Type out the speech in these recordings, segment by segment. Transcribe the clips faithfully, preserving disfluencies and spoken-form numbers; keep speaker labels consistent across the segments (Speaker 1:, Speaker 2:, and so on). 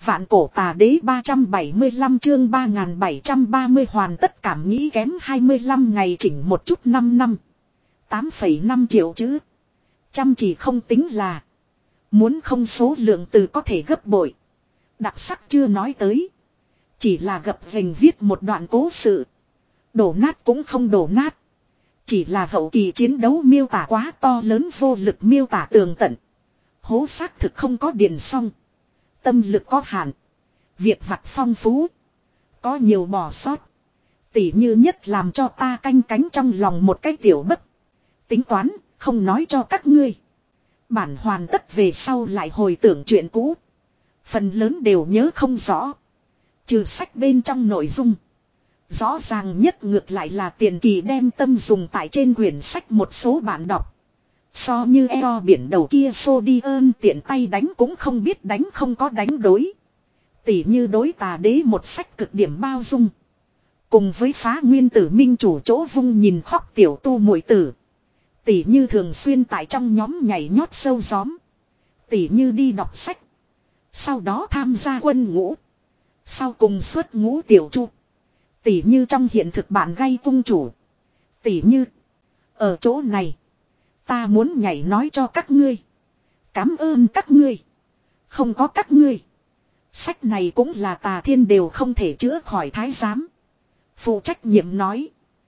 Speaker 1: Vạn cổ tà đế ba trăm bảy mươi lăm chương ba nghìn bảy trăm ba mươi hoàn tất cảm nghĩ kém hai mươi lăm ngày chỉnh một chút năm năm. tám phẩy năm triệu chữ. Chăm chỉ không tính là. Muốn không số lượng từ có thể gấp bội. Đặc sắc chưa nói tới. Chỉ là gập ghềnh viết một đoạn cố sự. Đổ nát cũng không đổ nát. Chỉ là hậu kỳ chiến đấu miêu tả quá to lớn vô lực miêu tả tường tận. Hố xác thực không có điền xong. Tâm lực có hạn. Việc vặt phong phú. Có nhiều bỏ sót. Tỉ như nhất làm cho ta canh cánh trong lòng một cái tiểu bất. Tính toán, không nói cho các ngươi. Bản hoàn tất về sau lại hồi tưởng chuyện cũ. Phần lớn đều nhớ không rõ. Trừ sách bên trong nội dung. Rõ ràng nhất ngược lại là Tiền Kỳ đem tâm dùng tại trên quyển sách một số bạn đọc. So như eo biển đầu kia xô đi ơn tiện tay đánh cũng không biết đánh không có đánh đối. Tỉ như đối tà đế một sách cực điểm bao dung. Cùng với phá nguyên tử minh chủ chỗ vung nhìn khóc tiểu tu muội tử. Tỉ như thường xuyên tại trong nhóm nhảy nhót sâu gióm. Tỉ như đi đọc sách. Sau đó tham gia quân ngũ. Sau cùng xuất ngũ tiểu chu. Tỉ như trong hiện thực bạn gây cung chủ. Tỉ như. Ở chỗ này. Ta muốn nhảy nói cho các ngươi. Cảm ơn các ngươi. Không có các ngươi. Sách này cũng là tà thiên đều không thể chữa khỏi thái giám. Phụ trách nhiệm nói.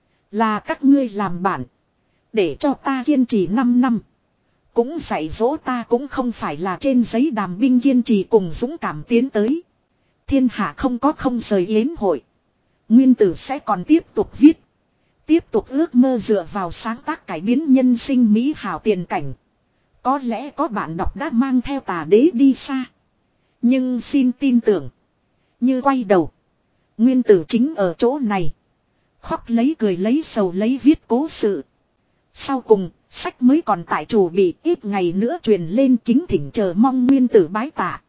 Speaker 1: Là các ngươi làm bản. Để cho ta kiên trì năm năm. Cũng dạy dỗ ta cũng không phải là trên giấy đàm binh kiên trì cùng dũng cảm tiến tới. Thiên hạ không có không rời yến hội. Nguyên tử sẽ còn tiếp tục viết. Tiếp tục ước mơ dựa vào sáng tác cải biến nhân sinh mỹ hảo tiền cảnh. Có lẽ có bạn đọc đã mang theo tà đế đi xa. Nhưng xin tin tưởng. Như quay đầu. Nguyên tử chính ở chỗ này. Khóc lấy cười lấy sầu lấy viết cố sự. Sau cùng, sách mới còn tại chủ bị ít ngày nữa truyền lên kính thỉnh chờ mong nguyên tử bái tạ.